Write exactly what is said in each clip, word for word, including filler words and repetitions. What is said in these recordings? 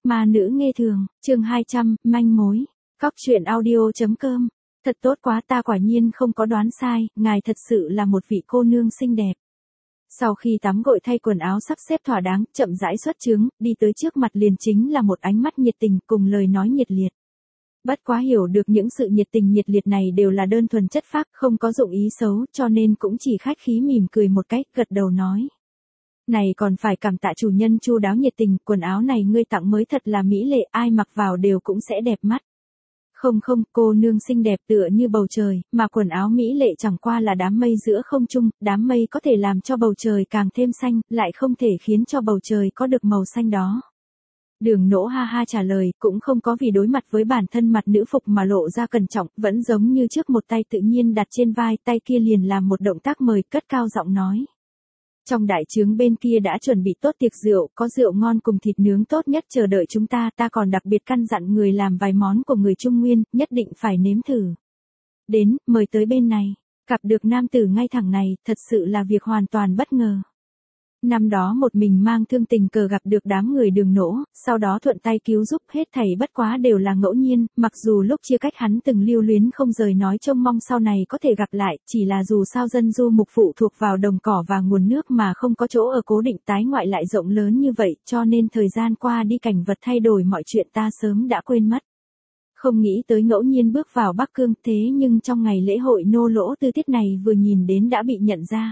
Ma nữ nghe thường, chương hai trăm, manh mối. Cóc truyện audio.com. Thật tốt quá, ta quả nhiên không có đoán sai, ngài thật sự là một vị cô nương xinh đẹp. Sau khi tắm gội thay quần áo sắp xếp thỏa đáng, chậm rãi xuất trướng, đi tới trước mặt liền chính là một ánh mắt nhiệt tình cùng lời nói nhiệt liệt. Bất quá hiểu được những sự nhiệt tình nhiệt liệt này đều là đơn thuần chất phác, không có dụng ý xấu, cho nên cũng chỉ khách khí mỉm cười một cách, gật đầu nói. Này còn phải cảm tạ chủ nhân chu đáo nhiệt tình, quần áo này ngươi tặng mới thật là mỹ lệ, ai mặc vào đều cũng sẽ đẹp mắt. Không không, cô nương xinh đẹp tựa như bầu trời, mà quần áo mỹ lệ chẳng qua là đám mây giữa không trung, đám mây có thể làm cho bầu trời càng thêm xanh, lại không thể khiến cho bầu trời có được màu xanh đó. Đường Nỗ ha ha trả lời, cũng không có vì đối mặt với bản thân mặt nữ phục mà lộ ra cẩn trọng, vẫn giống như trước, một tay tự nhiên đặt trên vai, tay kia liền làm một động tác mời, cất cao giọng nói. Trong đại trướng bên kia đã chuẩn bị tốt tiệc rượu, có rượu ngon cùng thịt nướng tốt nhất chờ đợi chúng ta, ta còn đặc biệt căn dặn người làm vài món của người Trung Nguyên, nhất định phải nếm thử. Đến, mời tới bên này, gặp được nam tử ngay thẳng này, thật sự là việc hoàn toàn bất ngờ. Năm đó một mình mang thương tình cờ gặp được đám người Đường Nỗ, sau đó thuận tay cứu giúp, hết thảy bất quá đều là ngẫu nhiên, mặc dù lúc chia cách hắn từng lưu luyến không rời nói trông mong sau này có thể gặp lại, chỉ là dù sao dân du mục phụ thuộc vào đồng cỏ và nguồn nước mà không có chỗ ở cố định, tái ngoại lại rộng lớn như vậy, cho nên thời gian qua đi cảnh vật thay đổi, mọi chuyện ta sớm đã quên mất. Không nghĩ tới ngẫu nhiên bước vào Bắc Cương, thế nhưng trong ngày lễ hội nô lỗ tư tiết này vừa nhìn đến đã bị nhận ra.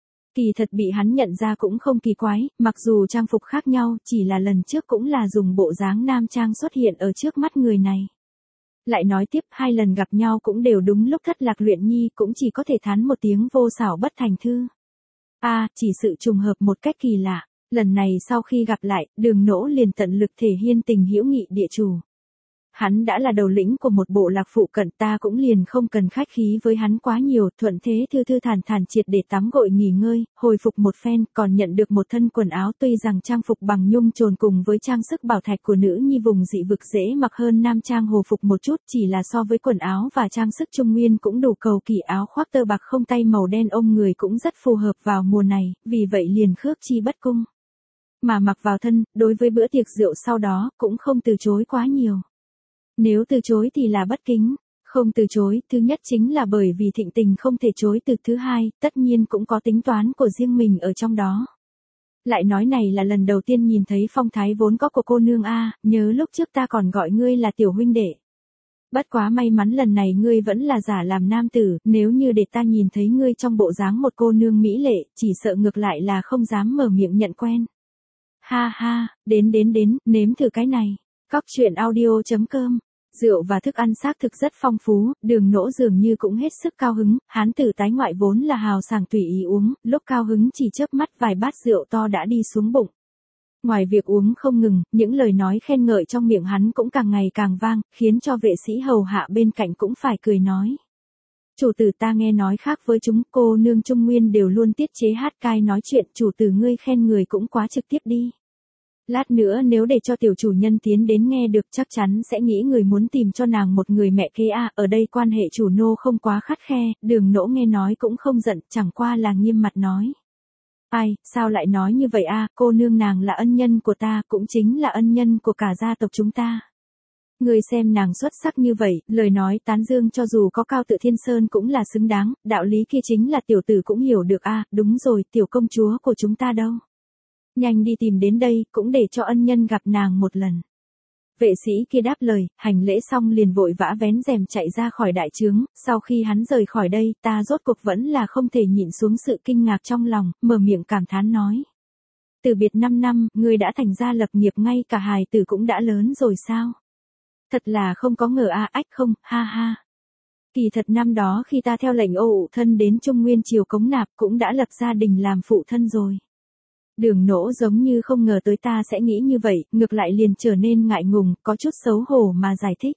Kỳ thật bị hắn nhận ra cũng không kỳ quái, mặc dù trang phục khác nhau, chỉ là lần trước cũng là dùng bộ dáng nam trang xuất hiện ở trước mắt người này. Lại nói tiếp, hai lần gặp nhau cũng đều đúng lúc thất lạc luyện nhi, cũng chỉ có thể thán một tiếng vô xảo bất thành thư. A, à, chỉ sự trùng hợp một cách kỳ lạ, lần này sau khi gặp lại, Đường Nỗ liền tận lực thể hiện tình hữu nghị địa chủ. Hắn đã là đầu lĩnh của một bộ lạc phụ cận, ta cũng liền không cần khách khí với hắn quá nhiều, thuận thế thư thư thản thản triệt để tắm gội nghỉ ngơi, hồi phục một phen, còn nhận được một thân quần áo, tuy rằng trang phục bằng nhung trồn cùng với trang sức bảo thạch của nữ nhi vùng dị vực dễ mặc hơn nam trang hồ phục một chút, chỉ là so với quần áo và trang sức Trung Nguyên cũng đủ cầu kỳ, áo khoác tơ bạc không tay màu đen ôm người cũng rất phù hợp vào mùa này, vì vậy liền khước chi bất cung. Mà mặc vào thân, đối với bữa tiệc rượu sau đó, cũng không từ chối quá nhiều. Nếu từ chối thì là bất kính, không từ chối, thứ nhất chính là bởi vì thịnh tình không thể chối từ, thứ hai, tất nhiên cũng có tính toán của riêng mình ở trong đó. Lại nói này là lần đầu tiên nhìn thấy phong thái vốn có của cô nương a, nhớ lúc trước ta còn gọi ngươi là tiểu huynh đệ. Bất quá may mắn lần này ngươi vẫn là giả làm nam tử, nếu như để ta nhìn thấy ngươi trong bộ dáng một cô nương mỹ lệ, chỉ sợ ngược lại là không dám mở miệng nhận quen. Ha ha, đến đến đến, nếm thử cái này. Cóc truyện audio.com. Rượu và thức ăn xác thực rất phong phú, Đường Nỗ dường như cũng hết sức cao hứng, hán tử tái ngoại vốn là hào sảng tùy ý uống, lúc cao hứng chỉ chớp mắt vài bát rượu to đã đi xuống bụng. Ngoài việc uống không ngừng, những lời nói khen ngợi trong miệng hắn cũng càng ngày càng vang, khiến cho vệ sĩ hầu hạ bên cạnh cũng phải cười nói. Chủ tử, ta nghe nói khác với chúng, cô nương Trung Nguyên đều luôn tiết chế hát cai nói chuyện, chủ tử ngươi khen người cũng quá trực tiếp đi. Lát nữa nếu để cho tiểu chủ nhân tiến đến nghe được chắc chắn sẽ nghĩ người muốn tìm cho nàng một người mẹ kế a, ở đây quan hệ chủ nô không quá khắt khe, Đường Nỗ nghe nói cũng không giận, chẳng qua là nghiêm mặt nói. Ai, sao lại nói như vậy a, cô nương nàng là ân nhân của ta, cũng chính là ân nhân của cả gia tộc chúng ta. Người xem nàng xuất sắc như vậy, lời nói tán dương cho dù có Cao Tự Thiên Sơn cũng là xứng đáng, đạo lý kia chính là tiểu tử cũng hiểu được a, đúng rồi, tiểu công chúa của chúng ta đâu. Nhanh đi tìm đến đây, cũng để cho ân nhân gặp nàng một lần. Vệ sĩ kia đáp lời, hành lễ xong liền vội vã vén rèm chạy ra khỏi đại trướng, sau khi hắn rời khỏi đây, ta rốt cuộc vẫn là không thể nhịn xuống sự kinh ngạc trong lòng, mở miệng cảm thán nói. Từ biệt năm năm, ngươi đã thành ra lập nghiệp, ngay cả hài tử cũng đã lớn rồi sao? Thật là không có ngờ a, ách không, ha ha. Kỳ thật năm đó khi ta theo lệnh ô ụ thân đến Trung Nguyên triều cống nạp cũng đã lập gia đình làm phụ thân rồi. Đường Nỗ giống như không ngờ tới ta sẽ nghĩ như vậy, ngược lại liền trở nên ngại ngùng, có chút xấu hổ mà giải thích.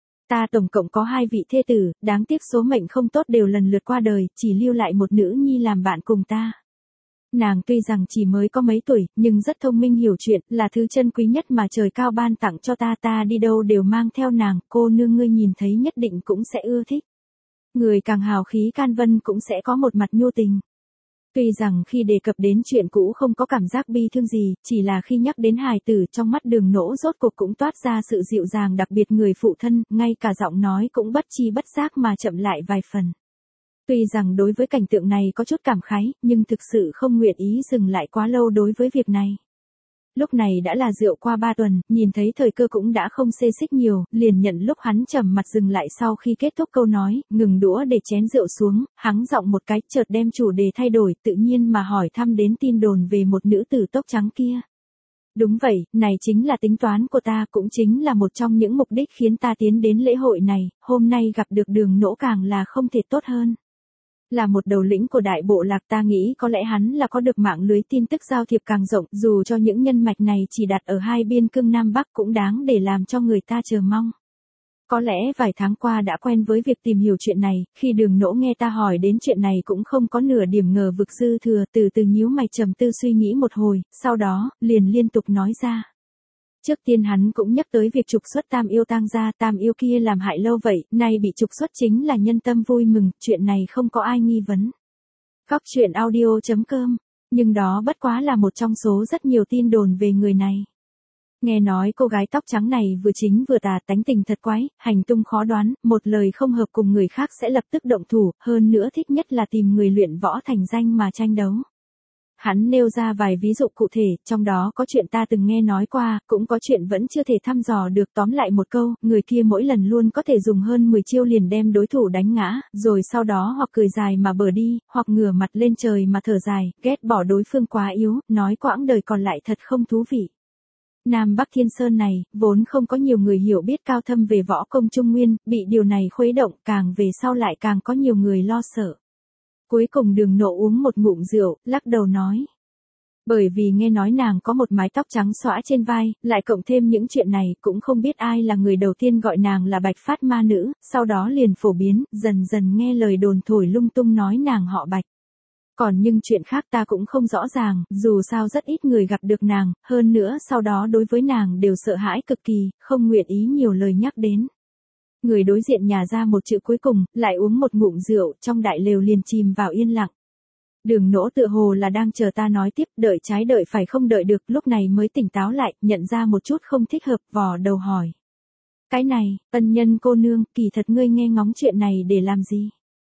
Ta tổng cộng có hai vị thê tử, đáng tiếc số mệnh không tốt đều lần lượt qua đời, chỉ lưu lại một nữ nhi làm bạn cùng ta. Nàng tuy rằng chỉ mới có mấy tuổi, nhưng rất thông minh hiểu chuyện, là thứ chân quý nhất mà trời cao ban tặng cho ta, ta đi đâu đều mang theo nàng, cô nương ngươi nhìn thấy nhất định cũng sẽ ưa thích. Người càng hào khí can vân cũng sẽ có một mặt nhu tình. Tuy rằng khi đề cập đến chuyện cũ không có cảm giác bi thương gì, chỉ là khi nhắc đến hài tử trong mắt Đường Nỗ rốt cuộc cũng toát ra sự dịu dàng đặc biệt người phụ thân, ngay cả giọng nói cũng bất chi bất giác mà chậm lại vài phần. Tuy rằng đối với cảnh tượng này có chút cảm khái, nhưng thực sự không nguyện ý dừng lại quá lâu đối với việc này. Lúc này đã là rượu qua ba tuần, nhìn thấy thời cơ cũng đã không xê xích nhiều, liền nhận lúc hắn trầm mặt dừng lại sau khi kết thúc câu nói, ngừng đũa để chén rượu xuống, hắng giọng một cái, chợt đem chủ đề thay đổi, tự nhiên mà hỏi thăm đến tin đồn về một nữ tử tóc trắng kia. Đúng vậy, này chính là tính toán của ta, cũng chính là một trong những mục đích khiến ta tiến đến lễ hội này, hôm nay gặp được Đường Nỗ càng là không thể tốt hơn. Là một đầu lĩnh của đại bộ lạc, ta nghĩ có lẽ hắn là có được mạng lưới tin tức giao thiệp càng rộng, dù cho những nhân mạch này chỉ đặt ở hai biên cương Nam Bắc cũng đáng để làm cho người ta chờ mong. Có lẽ vài tháng qua đã quen với việc tìm hiểu chuyện này, khi Đường Nỗ nghe ta hỏi đến chuyện này cũng không có nửa điểm ngờ vực dư thừa, từ từ nhíu mày trầm tư suy nghĩ một hồi, sau đó, liền liên tục nói ra. Trước tiên hắn cũng nhắc tới việc trục xuất Tam Yêu tang gia, Tam Yêu kia làm hại lâu vậy, nay bị trục xuất chính là nhân tâm vui mừng, chuyện này không có ai nghi vấn. Góc truyện audio chấm com, nhưng đó bất quá là một trong số rất nhiều tin đồn về người này. Nghe nói cô gái tóc trắng này vừa chính vừa tà, tánh tình thật quái, hành tung khó đoán, một lời không hợp cùng người khác sẽ lập tức động thủ, hơn nữa thích nhất là tìm người luyện võ thành danh mà tranh đấu. Hắn nêu ra vài ví dụ cụ thể, trong đó có chuyện ta từng nghe nói qua, cũng có chuyện vẫn chưa thể thăm dò được, tóm lại một câu, người kia mỗi lần luôn có thể dùng hơn mười chiêu liền đem đối thủ đánh ngã, rồi sau đó hoặc cười dài mà bờ đi, hoặc ngửa mặt lên trời mà thở dài, ghét bỏ đối phương quá yếu, nói quãng đời còn lại thật không thú vị. Nam Bắc Thiên Sơn này, vốn không có nhiều người hiểu biết cao thâm về võ công Trung Nguyên, bị điều này khuấy động, càng về sau lại càng có nhiều người lo sợ. Cuối cùng Đường Nỗ uống một ngụm rượu, lắc đầu nói. Bởi vì nghe nói nàng có một mái tóc trắng xõa trên vai, lại cộng thêm những chuyện này, cũng không biết ai là người đầu tiên gọi nàng là Bạch Phát Ma Nữ, sau đó liền phổ biến, dần dần nghe lời đồn thổi lung tung nói nàng họ Bạch. Còn nhưng chuyện khác ta cũng không rõ ràng, dù sao rất ít người gặp được nàng, hơn nữa sau đó đối với nàng đều sợ hãi cực kỳ, không nguyện ý nhiều lời nhắc đến. Người đối diện nhả ra một chữ cuối cùng, lại uống một ngụm rượu, trong đại lều liền chìm vào yên lặng. Đường Nỗ tựa hồ là đang chờ ta nói tiếp, đợi trái đợi phải không đợi được, lúc này mới tỉnh táo lại, nhận ra một chút không thích hợp, vò đầu hỏi. Cái này, ân nhân cô nương, kỳ thật ngươi nghe ngóng chuyện này để làm gì?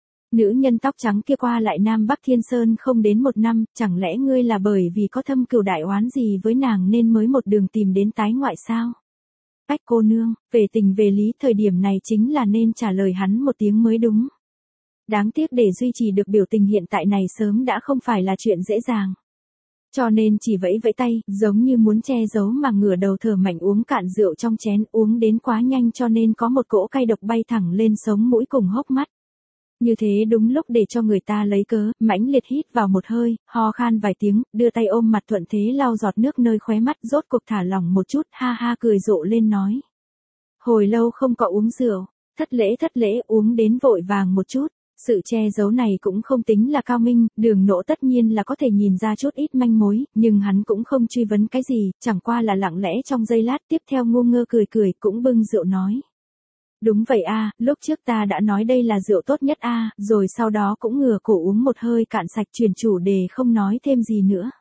Nữ nhân tóc trắng kia qua lại Nam Bắc Thiên Sơn không đến một năm, chẳng lẽ ngươi là bởi vì có thâm cừu đại oán gì với nàng nên mới một đường tìm đến tái ngoại sao? Bách cô nương, về tình về lý thời điểm này chính là nên trả lời hắn một tiếng mới đúng. Đáng tiếc để duy trì được biểu tình hiện tại này sớm đã không phải là chuyện dễ dàng. Cho nên chỉ vẫy vẫy tay, giống như muốn che giấu mà ngửa đầu thở mạnh uống cạn rượu trong chén, uống đến quá nhanh cho nên có một cỗ cay độc bay thẳng lên sống mũi cùng hốc mắt. Như thế đúng lúc để cho người ta lấy cớ, mãnh liệt hít vào một hơi, ho khan vài tiếng, đưa tay ôm mặt thuận thế lau giọt nước nơi khóe mắt, rốt cuộc thả lỏng một chút, ha ha cười rộ lên nói. Hồi lâu không có uống rượu, thất lễ thất lễ uống đến vội vàng một chút. Sự che giấu này cũng không tính là cao minh, Đường Nỗ tất nhiên là có thể nhìn ra chút ít manh mối, nhưng hắn cũng không truy vấn cái gì, chẳng qua là lặng lẽ trong giây lát tiếp theo ngu ngơ cười cười cũng bưng rượu nói. Đúng vậy a, lúc trước ta đã nói đây là rượu tốt nhất a, rồi sau đó cũng ngửa cổ uống một hơi cạn sạch chuyển chủ đề không nói thêm gì nữa.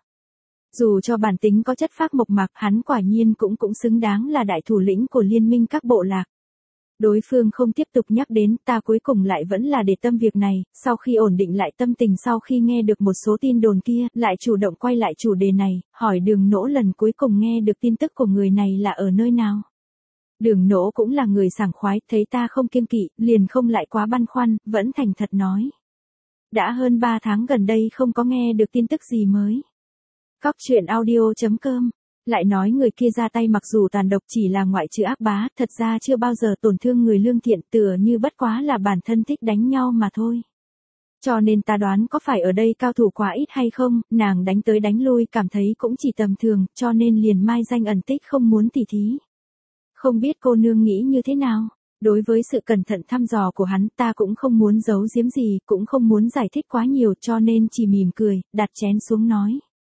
Dù cho bản tính có chất phác mộc mạc, hắn quả nhiên cũng cũng xứng đáng là đại thủ lĩnh của liên minh các bộ lạc. Đối phương không tiếp tục nhắc đến, ta cuối cùng lại vẫn là để tâm việc này, sau khi ổn định lại tâm tình sau khi nghe được một số tin đồn kia, lại chủ động quay lại chủ đề này, hỏi Đường Nỗ lần cuối cùng nghe được tin tức của người này là ở nơi nào. Đường Nỗ cũng là người sảng khoái, thấy ta không kiêng kỵ, liền không lại quá băn khoăn, vẫn thành thật nói. Đã hơn ba tháng gần đây không có nghe được tin tức gì mới. Góc truyện audio chấm com, lại nói người kia ra tay mặc dù tàn độc chỉ là ngoại trừ ác bá, thật ra chưa bao giờ tổn thương người lương thiện, tựa như bất quá là bản thân thích đánh nhau mà thôi. Cho nên ta đoán có phải ở đây cao thủ quá ít hay không, nàng đánh tới đánh lui cảm thấy cũng chỉ tầm thường, cho nên liền mai danh ẩn tích không muốn tỉ thí. Không biết cô nương nghĩ như thế nào? Đối với sự cẩn thận thăm dò của hắn ta cũng không muốn giấu giếm gì, cũng không muốn giải thích quá nhiều cho nên chỉ mỉm cười, đặt chén xuống nói.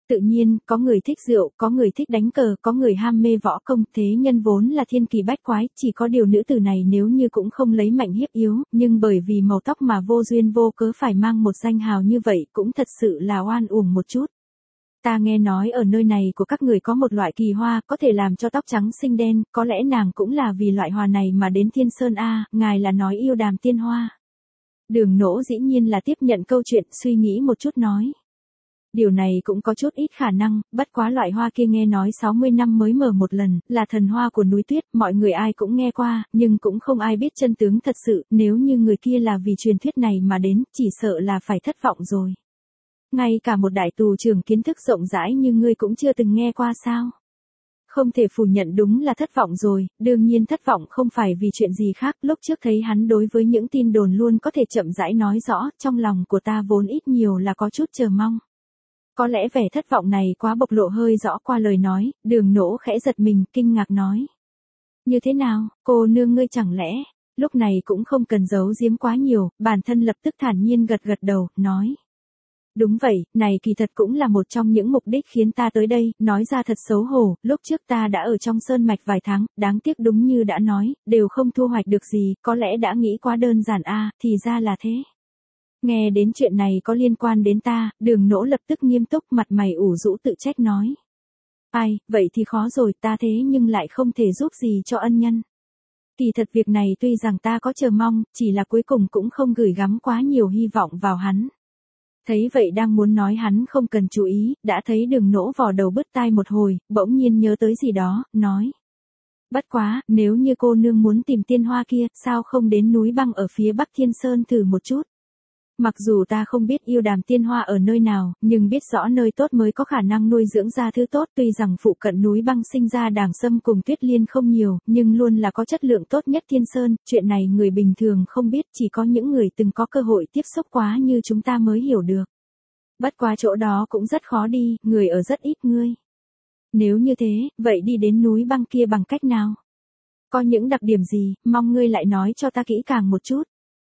Tự nhiên, có người thích rượu, có người thích đánh cờ, có người ham mê võ công, thế nhân vốn là thiên kỳ bách quái, chỉ có điều nữ tử này nếu như cũng không lấy mạnh hiếp yếu, nhưng bởi vì màu tóc mà vô duyên vô cớ phải mang một danh hào như vậy cũng thật sự là oan uổng một chút. Ta nghe nói ở nơi này của các người có một loại kỳ hoa có thể làm cho tóc trắng xinh đen, có lẽ nàng cũng là vì loại hoa này mà đến Thiên Sơn a, ngài là nói yêu Đàm Tiên Hoa. Đường Nỗ dĩ nhiên là tiếp nhận câu chuyện, suy nghĩ một chút nói. Điều này cũng có chút ít khả năng, bất quá loại hoa kia nghe nói sáu mươi năm mới mở một lần, là thần hoa của núi tuyết, mọi người ai cũng nghe qua, nhưng cũng không ai biết chân tướng thật sự, nếu như người kia là vì truyền thuyết này mà đến, chỉ sợ là phải thất vọng rồi. Ngay cả một đại tù trưởng kiến thức rộng rãi như ngươi cũng chưa từng nghe qua sao? Không thể phủ nhận đúng là thất vọng rồi, đương nhiên thất vọng không phải vì chuyện gì khác, lúc trước thấy hắn đối với những tin đồn luôn có thể chậm rãi nói rõ, trong lòng của ta vốn ít nhiều là có chút chờ mong. Có lẽ vẻ thất vọng này quá bộc lộ hơi rõ qua lời nói, Đường Nỗ khẽ giật mình, kinh ngạc nói. Như thế nào, cô nương ngươi chẳng lẽ, lúc này cũng không cần giấu giếm quá nhiều, bản thân lập tức thản nhiên gật gật đầu, nói. Đúng vậy, này kỳ thật cũng là một trong những mục đích khiến ta tới đây, nói ra thật xấu hổ, lúc trước ta đã ở trong sơn mạch vài tháng, đáng tiếc đúng như đã nói, đều không thu hoạch được gì, có lẽ đã nghĩ quá đơn giản a, thì ra là thế. Nghe đến chuyện này có liên quan đến ta, Đường Nỗ lập tức nghiêm túc, mặt mày ủ rũ tự trách nói. Ai, vậy thì khó rồi, ta thế nhưng lại không thể giúp gì cho ân nhân. Kỳ thật việc này tuy rằng ta có chờ mong, chỉ là cuối cùng cũng không gửi gắm quá nhiều hy vọng vào hắn. Thấy vậy đang muốn nói hắn không cần chú ý, đã thấy Đường Nỗ vò đầu bứt tai một hồi, bỗng nhiên nhớ tới gì đó, nói. Bất quá, nếu như cô nương muốn tìm tiên hoa kia, sao không đến núi băng ở phía Bắc Thiên Sơn thử một chút? Mặc dù ta không biết yêu Đàm Tiên Hoa ở nơi nào, nhưng biết rõ nơi tốt mới có khả năng nuôi dưỡng ra thứ tốt, tuy rằng phụ cận núi băng sinh ra đàng sâm cùng tuyết liên không nhiều, nhưng luôn là có chất lượng tốt nhất Thiên Sơn, chuyện này người bình thường không biết, chỉ có những người từng có cơ hội tiếp xúc quá như chúng ta mới hiểu được. Bất quá chỗ đó cũng rất khó đi, người ở rất ít ngươi. Nếu như thế, vậy đi đến núi băng kia bằng cách nào? Có những đặc điểm gì, mong ngươi lại nói cho ta kỹ càng một chút.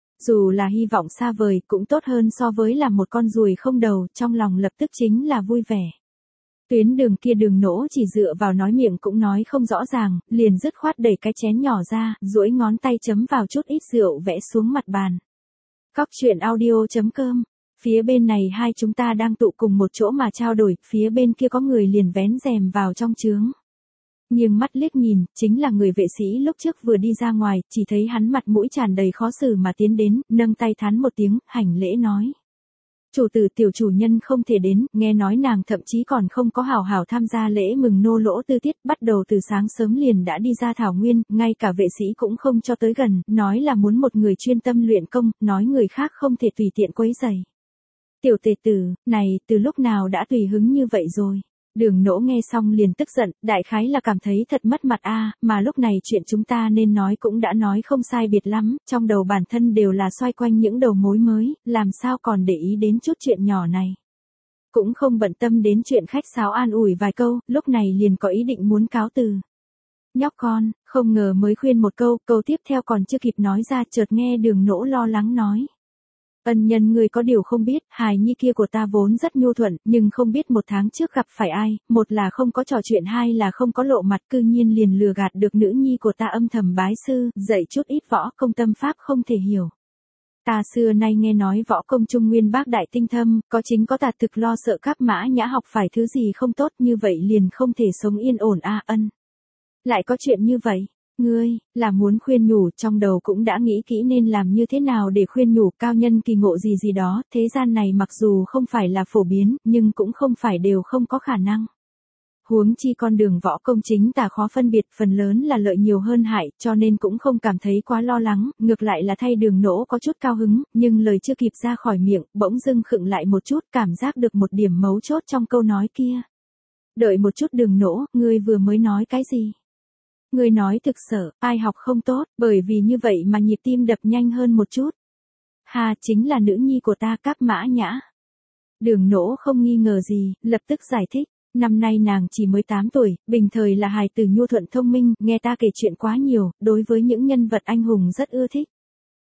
Dù là hy vọng xa vời cũng tốt hơn so với là một con ruồi không đầu, trong lòng lập tức chính là vui vẻ. Tuyến đường kia Đường Nỗ chỉ dựa vào nói miệng cũng nói không rõ ràng, liền dứt khoát đẩy cái chén nhỏ ra, duỗi ngón tay chấm vào chút ít rượu vẽ xuống mặt bàn. Cóc truyện audio chấm com. Phía bên này hai chúng ta đang tụ cùng một chỗ mà trao đổi, phía bên kia có người liền vén rèm vào trong trướng. Nhưng mắt liếc nhìn, chính là người vệ sĩ lúc trước vừa đi ra ngoài, chỉ thấy hắn mặt mũi tràn đầy khó xử mà tiến đến, nâng tay thán một tiếng, hành lễ nói. Chủ tử tiểu chủ nhân không thể đến, nghe nói nàng thậm chí còn không có hào hào tham gia lễ mừng nô lỗ tư tiết, bắt đầu từ sáng sớm liền đã đi ra thảo nguyên, ngay cả vệ sĩ cũng không cho tới gần, nói là muốn một người chuyên tâm luyện công, nói người khác không thể tùy tiện quấy rầy. Tiểu tề tử, này, từ lúc nào đã tùy hứng như vậy rồi? Đường Nỗ nghe xong liền tức giận, đại khái là cảm thấy thật mất mặt a, mà lúc này chuyện chúng ta nên nói cũng đã nói không sai biệt lắm, trong đầu bản thân đều là xoay quanh những đầu mối mới, làm sao còn để ý đến chút chuyện nhỏ này. Cũng không bận tâm đến chuyện khách sáo an ủi vài câu, lúc này liền có ý định muốn cáo từ. Nhóc con, không ngờ mới khuyên một câu, câu tiếp theo còn chưa kịp nói ra, chợt nghe Đường Nỗ lo lắng nói. Ân nhân người có điều không biết, hài nhi kia của ta vốn rất nhu thuận, nhưng không biết một tháng trước gặp phải ai, một là không có trò chuyện, hai là không có lộ mặt, cư nhiên liền lừa gạt được nữ nhi của ta âm thầm bái sư, dạy chút ít võ công tâm pháp không thể hiểu. Ta xưa nay nghe nói võ công trung nguyên bác đại tinh thâm, có chính có tà, thực lo sợ các mã nhã học phải thứ gì không tốt, như vậy liền không thể sống yên ổn a. Ân. Lại có chuyện như vậy. Ngươi, là muốn khuyên nhủ, trong đầu cũng đã nghĩ kỹ nên làm như thế nào để khuyên nhủ, cao nhân kỳ ngộ gì gì đó, thế gian này mặc dù không phải là phổ biến, nhưng cũng không phải đều không có khả năng. Huống chi con đường võ công chính tà khó phân biệt, phần lớn là lợi nhiều hơn hại, cho nên cũng không cảm thấy quá lo lắng, ngược lại là thay Đường Nỗ có chút cao hứng, nhưng lời chưa kịp ra khỏi miệng, bỗng dưng khựng lại một chút, cảm giác được một điểm mấu chốt trong câu nói kia. Đợi một chút Đường Nỗ, ngươi vừa mới nói cái gì? Người nói thực sợ, ai học không tốt, bởi vì như vậy mà nhịp tim đập nhanh hơn một chút. Hà, chính là nữ nhi của ta, Cáp Mã Nhã. Đường Nỗ không nghi ngờ gì, lập tức giải thích. Năm nay nàng chỉ mới tám tuổi, bình thời là hài tử nhu thuận thông minh, nghe ta kể chuyện quá nhiều, đối với những nhân vật anh hùng rất ưa thích.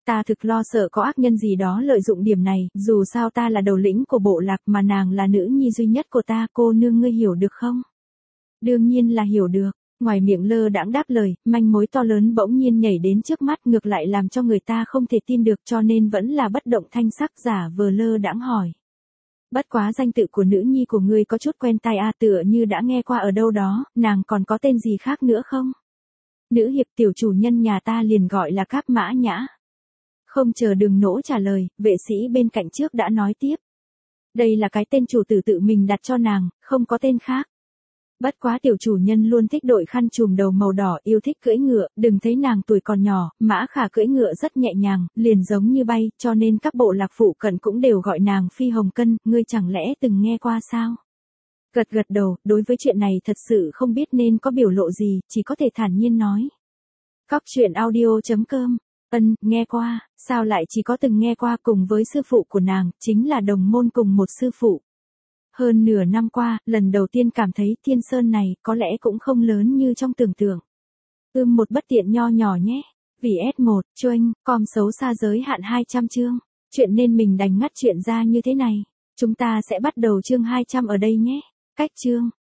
Ta thực lo sợ có ác nhân gì đó lợi dụng điểm này, dù sao ta là đầu lĩnh của bộ lạc mà nàng là nữ nhi duy nhất của ta, cô nương ngươi hiểu được không? Đương nhiên là hiểu được. Ngoài miệng lơ đãng đáp lời, manh mối to lớn bỗng nhiên nhảy đến trước mắt, ngược lại làm cho người ta không thể tin được, cho nên vẫn là bất động thanh sắc giả vờ lơ đãng hỏi. Bất quá danh tự của nữ nhi của ngươi có chút quen tai a, tựa như đã nghe qua ở đâu đó, nàng còn có tên gì khác nữa không? Nữ hiệp tiểu chủ nhân nhà ta liền gọi là Cáp Mã Nhã. Không chờ Đường Nỗ trả lời, vệ sĩ bên cạnh trước đã nói tiếp. Đây là cái tên chủ tử tự mình đặt cho nàng, không có tên khác. Bất quá tiểu chủ nhân luôn thích đội khăn trùm đầu màu đỏ, yêu thích cưỡi ngựa, đừng thấy nàng tuổi còn nhỏ, Mã Khả cưỡi ngựa rất nhẹ nhàng, liền giống như bay, cho nên các bộ lạc phụ cận cũng đều gọi nàng Phi Hồng Cân, ngươi chẳng lẽ từng nghe qua sao? Gật gật đầu, đối với chuyện này thật sự không biết nên có biểu lộ gì, chỉ có thể thản nhiên nói. Cóc truyện audio chấm com. Ân, nghe qua, sao lại chỉ có từng nghe qua, cùng với sư phụ của nàng, chính là đồng môn cùng một sư phụ. Hơn nửa năm qua, lần đầu tiên cảm thấy Thiên Sơn này có lẽ cũng không lớn như trong tưởng tượng. Ưm một bất tiện nho nhỏ nhé. Vì ét một, Choanh, com xấu xa giới hạn hai trăm chương. Chuyện nên mình đành ngắt chuyện ra như thế này. Chúng ta sẽ bắt đầu chương hai trăm ở đây nhé. Cách chương.